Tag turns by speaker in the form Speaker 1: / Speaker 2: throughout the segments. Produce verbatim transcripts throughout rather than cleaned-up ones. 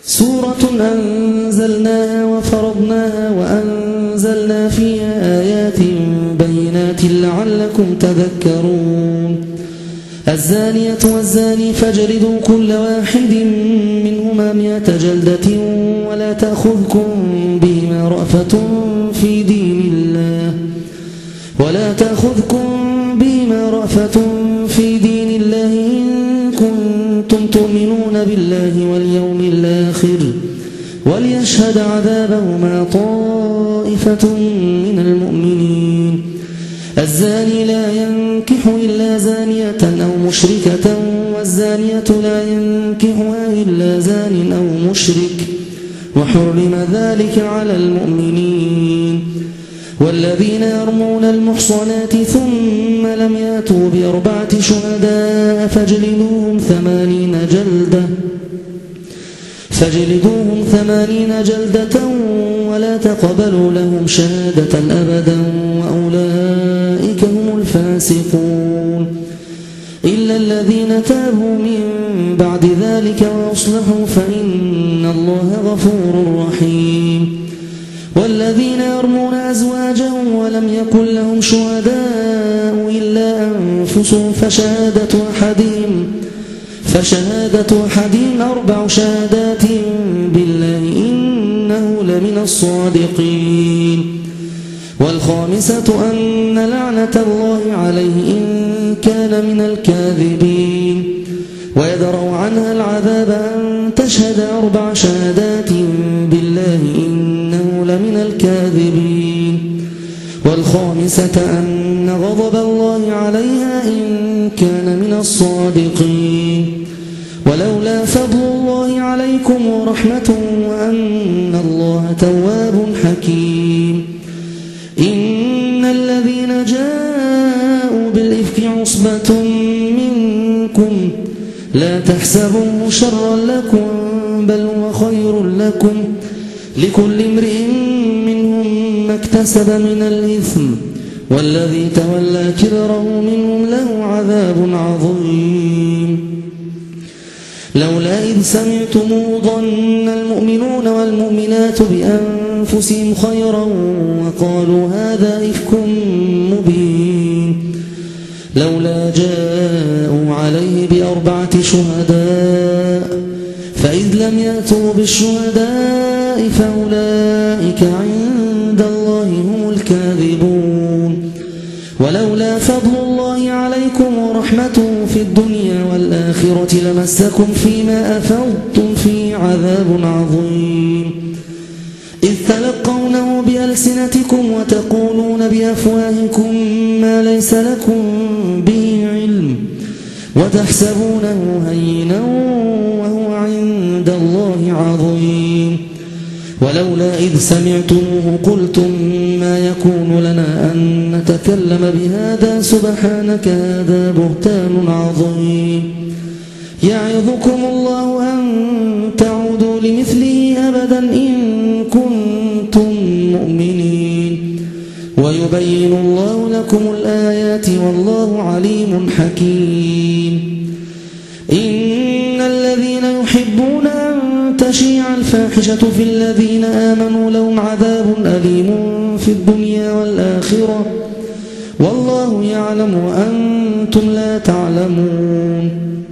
Speaker 1: سورة أنزلناها وفرضناها وأنزلنا فيها آيات بينات لعلكم تذكرون الزانية والزاني فاجلدوا كل واحد منهما مئة جلدة ولا تأخذكم بهما رأفة في دين الله ولا تأخذكم بهما رأفة في دين الله إن كنتم تؤمنون بالله واليوم الآخر وليشهد عذابهما طائفة من المؤمنين الزاني لا ينكح إلا زانية أو مشركة والزانية لا ينكحها إلا زان أو مشرك وحرم ذلك على المؤمنين والذين يرمون المحصنات ثم لم يأتوا بأربعة شهداء فاجلدوهم ثمانين جلدة فاجلدوهم ثمانين جلدة ولا تقبلوا لهم شهادة أبدا وأولئك هم الفاسقون إلا الذين تابوا من بعد ذلك وأصلحوا فإن الله غفور رحيم والذين يرمون أزواجهم ولم يكن لهم شهداء إلا أنفسهم فشهادة أحدهم فشهادة أحدهم أربع شهادات بالله إنه لمن الصادقين والخامسة أن لعنة الله عليه إن كان من الكاذبين ويدرأ عنها العذاب أن تشهد أربع شهادات بالله إنه لمن الكاذبين والخامسة أن غضب الله عليها إن كان من الصادقين ولولا فضل الله عليكم ورحمته وأن الله تواب حكيم إن الذين جاءوا بالإفك عصبة منكم لا تحسبوه شرا لكم بل هو خير لكم لكل امرئ منهم ما اكتسب من الإثم والذي تولى كبره منهم له عذاب عظيم لولا إذ سمعتموه ظن المؤمنون والمؤمنات بأنفسهم خيرا وقالوا هذا إفك مبين لولا جاءوا عليه بأربعة شهداء فإذ لم يأتوا بالشهداء فأولئك عند الله هم الكاذبون ولولا فضل الله عليكم ورحمته في الدنيا والآخرة لمسكم فيما أفضتم فيه عذاب عظيم إذ تلقونه بألسنتكم وتقولون بأفواهكم ما ليس لكم به علم وتحسبونه هينا وهو عند الله عظيم ولولا إذ سمعتموه قلتم ما يكون لنا أن نتكلم بهذا سبحانك هذا بهتان عظيم يعظكم الله أن تعودوا لمثله أبدا إن كنتم مؤمنين ويبين الله لكم الآيات والله عليم حكيم إن الذين يحبون أن تشيع الفاحشة في الذين آمنوا لهم عذاب أليم في الدنيا والآخرة والله يعلم وأنتم لا تعلمون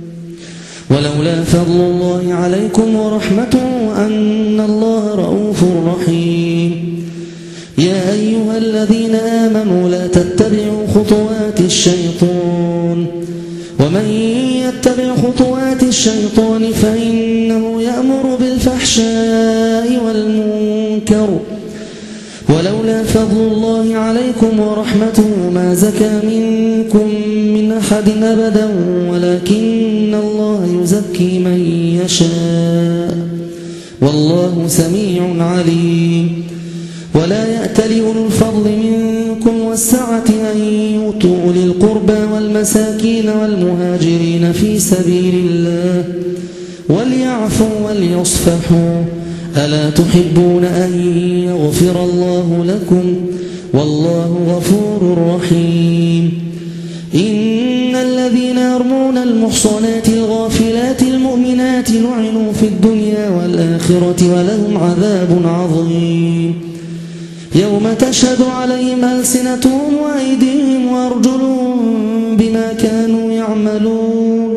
Speaker 1: ولولا فضل الله عليكم ورحمته أن الله رؤوف رحيم يا أيها الذين آمنوا لا تتبعوا خطوات الشيطان ومن يتبع خطوات الشيطان فإنه يأمر بالفحشاء والمنكر ولولا فضل الله عليكم ورحمته ما زكى منكم من أحد أبدا ولكن الله يزكي من يشاء والله سميع عليم ولا يأتل أولو الفضل منكم والسعة أن يؤتوا أولي القربى والمساكين والمهاجرين في سبيل الله وليعفوا وليصفحوا ألا تحبون أن يغفر الله لكم والله غفور رحيم إن الذين يرمون المحصنات الغافلات المؤمنات لعنوا في الدنيا والآخرة ولهم عذاب عظيم يوم تشهد عليهم ألسنتهم وأيديهم وأرجلهم بما كانوا يعملون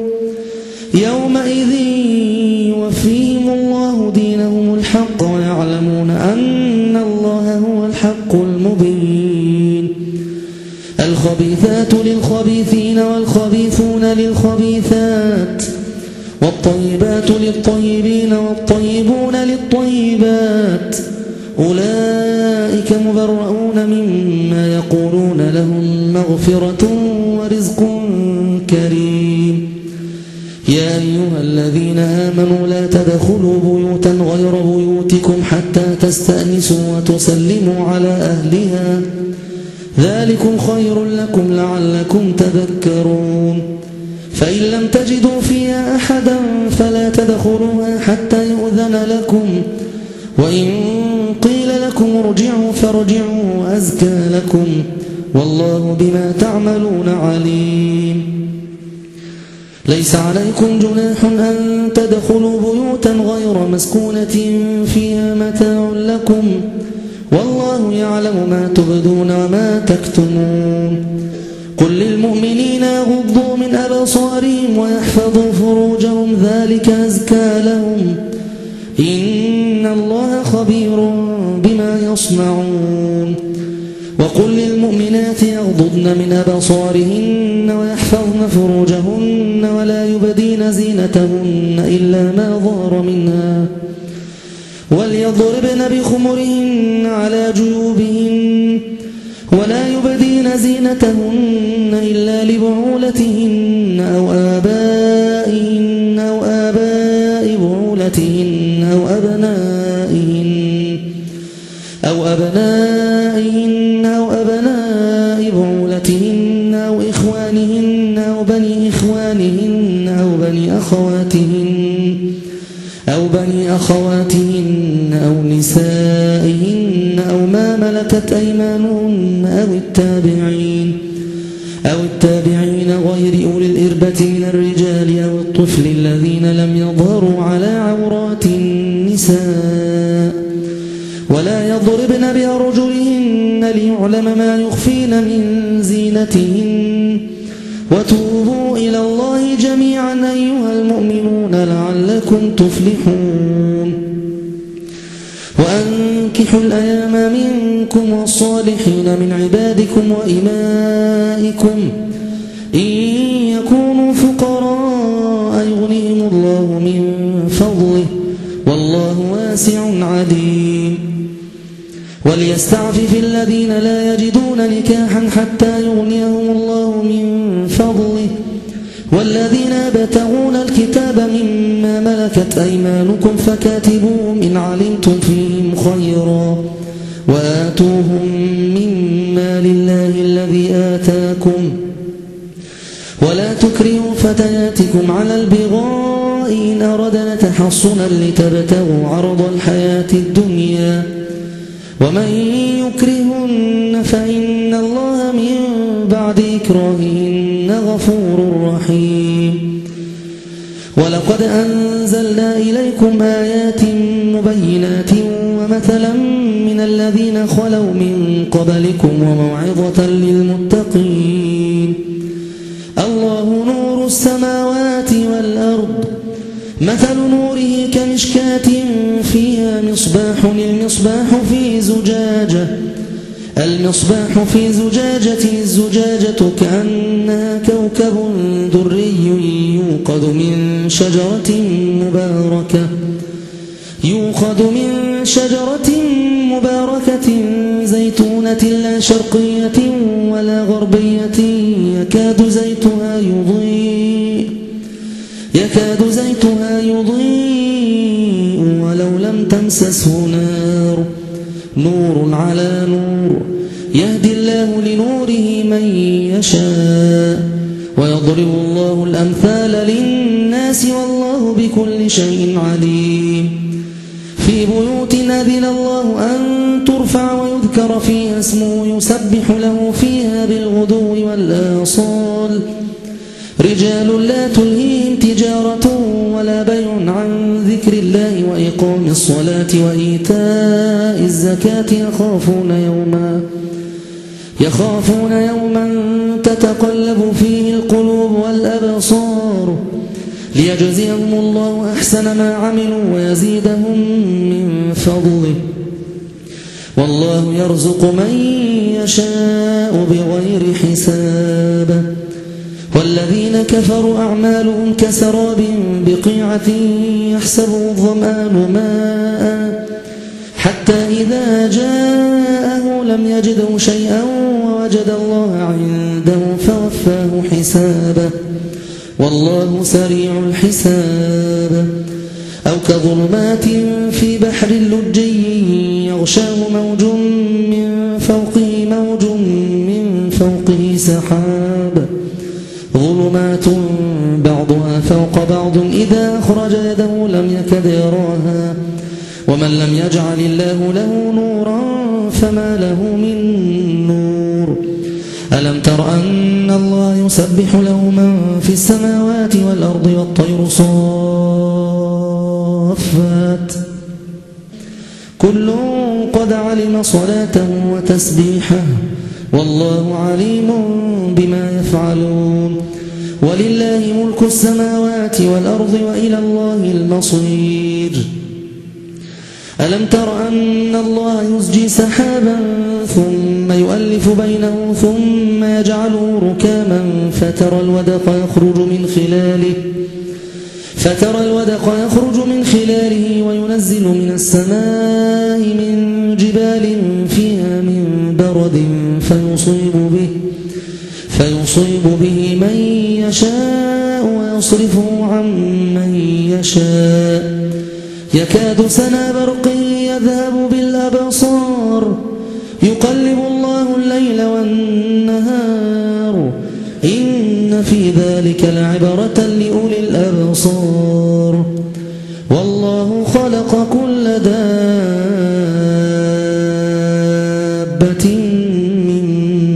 Speaker 1: يومئذ يوفيهم الله دينهم الحق ويعلمون أن الله هو الحق المبين الخبيثات للخبيثين والخبيثون للخبيثات والطيبات للطيبين والطيبون للطيبات أولئك مبرؤون مما يقولون لهم مغفرة ورزق كريم يا أيها الذين آمنوا لا تدخلوا بيوتا غير بيوتكم حتى تستأنسوا وتسلموا على أهلها ذلكم خير لكم لعلكم تذكرون فإن لم تجدوا فيها أحدا فلا تدخلوها حتى يؤذن لكم وإن قيل لكم ارجعوا فارجعوا أزكى لكم والله بما تعملون عليم ليس عليكم جناح أن تدخلوا بيوتا غير مسكونة فيها متاع لكم والله يعلم ما تبدون وما تكتمون قل للمؤمنين يغضوا من أبصارهم ويحفظوا فروجهم ذلك أزكى لهم إن الله خبير بما يصنعون وقل للمؤمنات يغضضن من أبصارهن ويحفظن فروجهن ولا يبدين زينتهن إلا ما ظهر منها وليضربن بخمرهن على جيوبهن ولا يبدين زينتهن إلا لبعولتهن أو آبائهن أو آباء بعولتهن أو أبنائهن أو أبنائهن أو أبناء بعولتهن أو إخوانهن أو بني إخوانهن أو بني أخواتهن أو بني أخواتهن أو نسائهن أو ما ملكت أيمانهن أو التابعين أو التابعين غير أولي الإربة من الرجال أو الطفل الذين لم يظهروا على عورات النساء ولا يضربن بأرجلهن ليعلم ما يخفين من زينتهن وتوبوا إلى الله جميعا أيها المؤمنون لعلكم تفلحون وأنكحوا الأيام منكم والصالحين من عبادكم وإمائكم إن يكونوا فقراء يغنيهم الله من فضله والله واسع عليم وليستعفف الذين لا يجدون نكاحا حتى يغنيهم الله من فضله والذين يبتغون الكتاب مما ملكت أيمانكم فكاتبوهم إن علمتم فيهم خيرا وآتوهم مما لله الذي آتاكم ولا تكرهوا فتياتكم على البغاء إن أردنا تحصنا لتبتغوا عرض الحياة الدنيا ومن يكرهن فإن الله من بعد إكراههن غفور رحيم ولقد أنزلنا إليكم آيات مبينات ومثلا من الذين خلوا من قبلكم وموعظة للمتقين الله نور السماوات والأرض مثل نوره كمشكاة فيها مصباح المصباح في زجاجة المصباح في زجاجة الزجاجة كأنها كوكب دري يوقد من شجرة مباركة يوقد من شجرة مباركة زيتونة لا شرقية ولا غربية يكاد زيتها يضيء يكاد زيتها يضيء ولو لم تمسسه نار نور على نور يهدي الله لنوره من يشاء ويضرب الله الأمثال للناس والله بكل شيء عليم في بيوت أذن الله أن ترفع ويذكر فيها اسمه يسبح له فيها بالغدو والآصال رجال لا تلهيهم تجارة ولا بيع عن ذكر الله وإقام الصلاة وإيتاء الزكاة يخافون يوما يخافون يوما تتقلب فيه القلوب والأبصار ليجزيهم الله أحسن ما عملوا ويزيدهم من فضله والله يرزق من يشاء بغير حساب والذين كفروا أعمالهم كسراب بقيعة يحسبه الظمآن ماء حتى إذا جاءه لم يجده شيئا ووجد الله عنده فوفاه حسابه والله سريع الحساب أو كظلمات في بحر لجي يغشاه موج من فوقه موج من فوقه سحاب ظلمات بعضها فوق بعض إذا أخرج يده لم يكد يراها ومن لم يجعل الله له نورا فما له من نور ألم تر أن الله يسبح له من في السماوات والأرض والطير صافات كل قد علم صلاته وتسبيحه والله عليم بما يفعلون ولله ملك السماوات والأرض وإلى الله المصير ألم تر أن الله يزجي سحابا ثم يؤلف بينه ثم يجعله ركاما فترى الودق يخرج من خلاله فترى الودق يخرج من خلاله وينزل من السماء من جبال فيها من برد فيصيب به فيصيب به من يشاء ويصرفه عن من يشاء يكاد سنا برقه يذهب بالأبصار يقلب الله الليل والنهار إن في ذلك لعبرة لأولي الأبصار والله خلق كل دابة من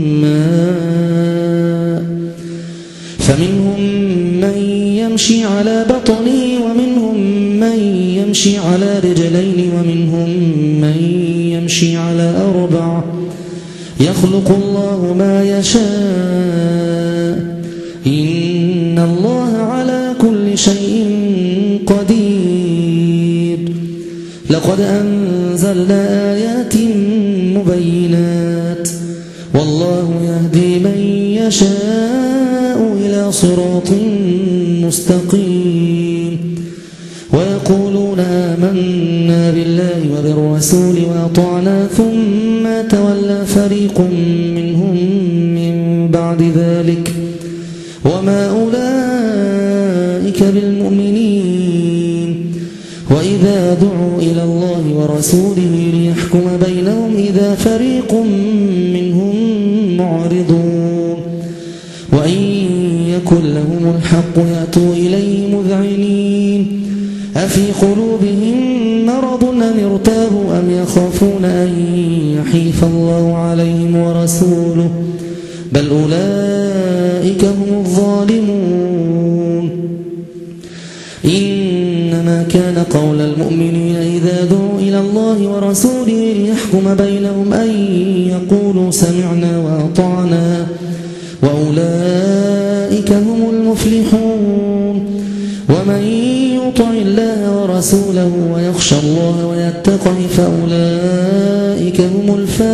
Speaker 1: ماء فمنهم من يمشي على بطنه ومنهم من يمشي على رجلين ومنهم من يمشي على أربع يخلق الله ما يشاء إن الله على كل شيء قدير لقد أنزلنا آيات مبينات والله يهدي من يشاء إلى صراط مستقيم ويقولون آمنا بالله وبالرسول وأطعنا ثم تولى فريق منهم من بعد ذلك وما أولئك بالمؤمنين وإذا دعوا إلى الله ورسوله ليحكم بينهم إذا فريق منهم معرضون وإن يكن لهم الحق يأتوا إليه مذعنين أفي قلوبهم مرض أم ارتابوا أم يخافون أن يحيف الله عليهم ورسوله بل أولئك هم الظالمون إنما كان قول المؤمنين إذا دعوا إلى الله ورسوله ليحكم بينهم أن يقولوا سمعنا وأطعنا وأولئك هم المفلحون ومن يطع الله ورسوله ويخشى الله ويتقه فأولئك هم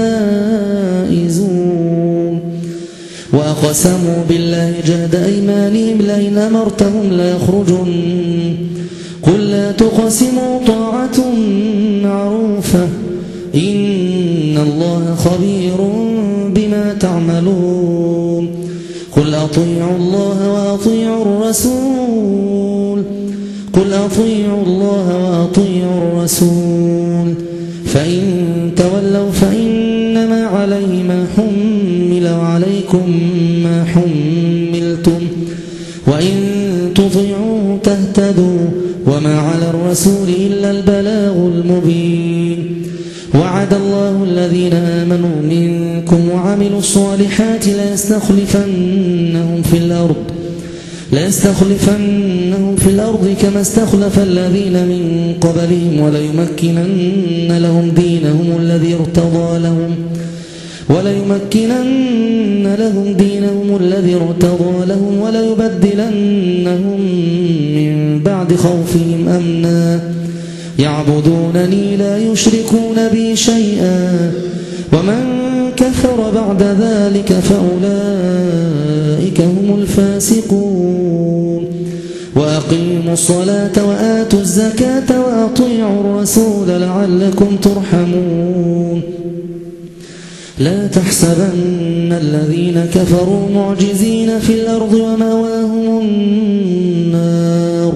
Speaker 1: الفائزون وأقسموا بالله جهد أيمانهم لئن أمرتهم ليخرجن قل لا تقسموا طاعة معروفة إن الله خبير بما تعملون قل أطيعوا الله وأطيعوا الرسول قل أطيعوا الله وأطيعوا الرسول فإن تولوا فإنما عليه ما حمل وعليكم ما حملتم وإن تطيعوه تهتدوا وما على الرسول إلا البلاغ المبين وعد الله الذين آمنوا منكم وعملوا الصالحات ليستخلفنهم في الأرض ليستخلفنهم في الأرض كما استخلف الذين من قبلهم وليمكنن لهم دينهم الذي ارتضى لهم وليمكنن لهم دينهم الذي ارتضى لهم وليبدلنهم من بعد خوفهم أمنا يعبدونني لا يشركون بي شيئا ومن كفر بعد ذلك فأولئك هم الفاسقون وأقيموا الصلاة وآتوا الزكاة وأطيعوا الرسول لعلكم ترحمون لا تحسبن الذين كفروا معجزين في الأرض ومأواهم النار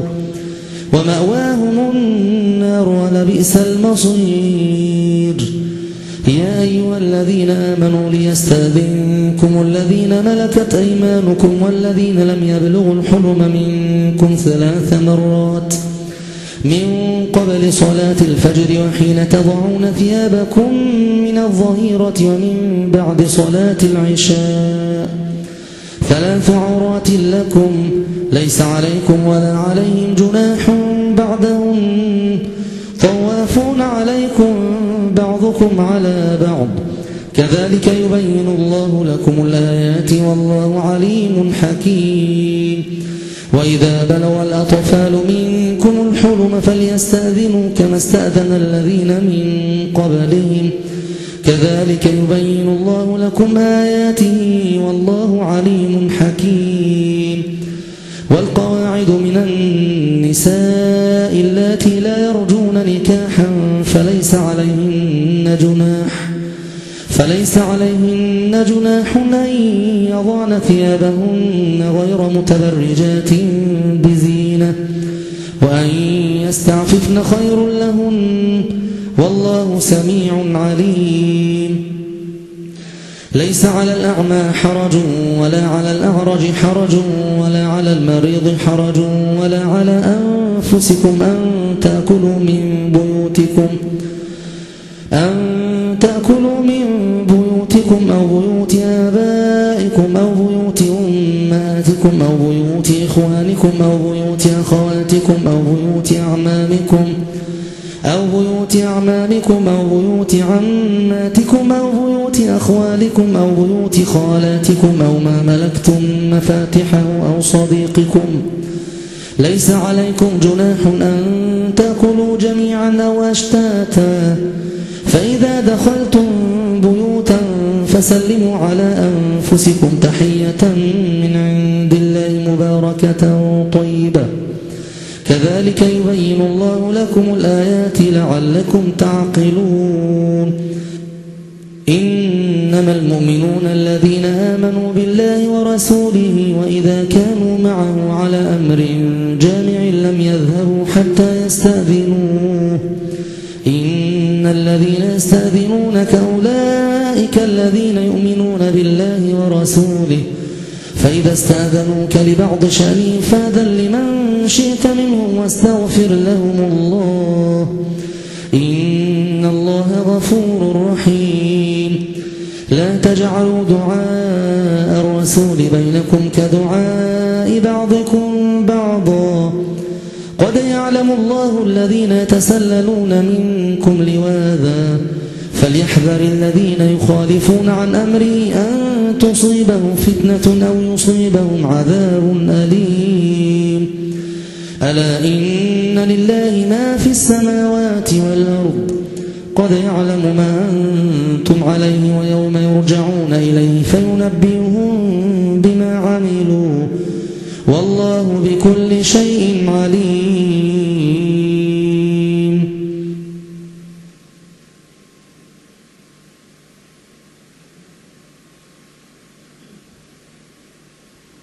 Speaker 1: ومأواهم النار ولبئس المصير يا أيها الذين آمنوا ليستأذنكم الذين ملكت أيمانكم والذين لم يبلغوا الحلم منكم ثلاث مرات من قبل صلاة الفجر وحين تضعون ثيابكم من الظهيرة ومن بعد صلاة العشاء ثلاث عورات لكم ليس عليكم ولا عليهم جناح بعدهم طوافون عليكم بعضكم على بعض كذلك يبين الله لكم الآيات والله عليم حكيم وإذا بلغ الأطفال منكم الحلم فليستأذنوا كما استأذن الذين من قبلهم كذلك يبين الله لكم آياته والله عليم حكيم والقواعد من النساء اللاتي لا يرجون نكاحا فليس عليهن جناح فليس عليهن جناح أن يضعن ثيابهن غير متبرجات بزينة وأن يستعففن خير لهن والله سميع عليم ليس على الأعمى حرج ولا على الأعرج حرج ولا على المريض حرج ولا على أنفسكم أن تأكلوا من بيوتكم أن تأكلوا من بيوتكم أو بيوت آبائكم أو بيوت أمهاتكم أو بيوت إخوانكم أو بيوت أخواتكم أو بيوت أعمامكم أو بيوت أعمامكم أو بيوت عماتكم أو بيوت أخوالكم أو بيوت خالاتكم أو ما ملكتم مفاتحه أو صديقكم ليس عليكم جناح أن تأكلوا جميعا أو أشتاتا فإذا دخلتم بيوتا فسلموا على أنفسكم تحية من عند الله مباركة طيبة كذلك يبين الله لكم الآيات لعلكم تعقلون إنما المؤمنون الذين آمنوا بالله ورسوله وإذا كانوا معه على أمر جامع لم يذهبوا حتى يستأذنوه إن الذين يستأذنونك أولئك الذين يؤمنون بالله ورسوله فإذا استأذنوك لبعض شأنهم فأذن لمن شئت منهم واستغفر لهم الله إن الله غفور رحيم لا تجعلوا دعاء الرسول بينكم كدعاء بعضكم بعضا قد يعلم الله الذين يتسللون منكم لواذا فليحذر الذين يخالفون عن أمره أن تصيبهم فتنة أو يصيبهم عذاب أليم ألا إن لله ما في السماوات والأرض قد يعلم ما أنتم عليه ويوم يرجعون إليه فينبئهم بما عملوا والله بكل شيء عليم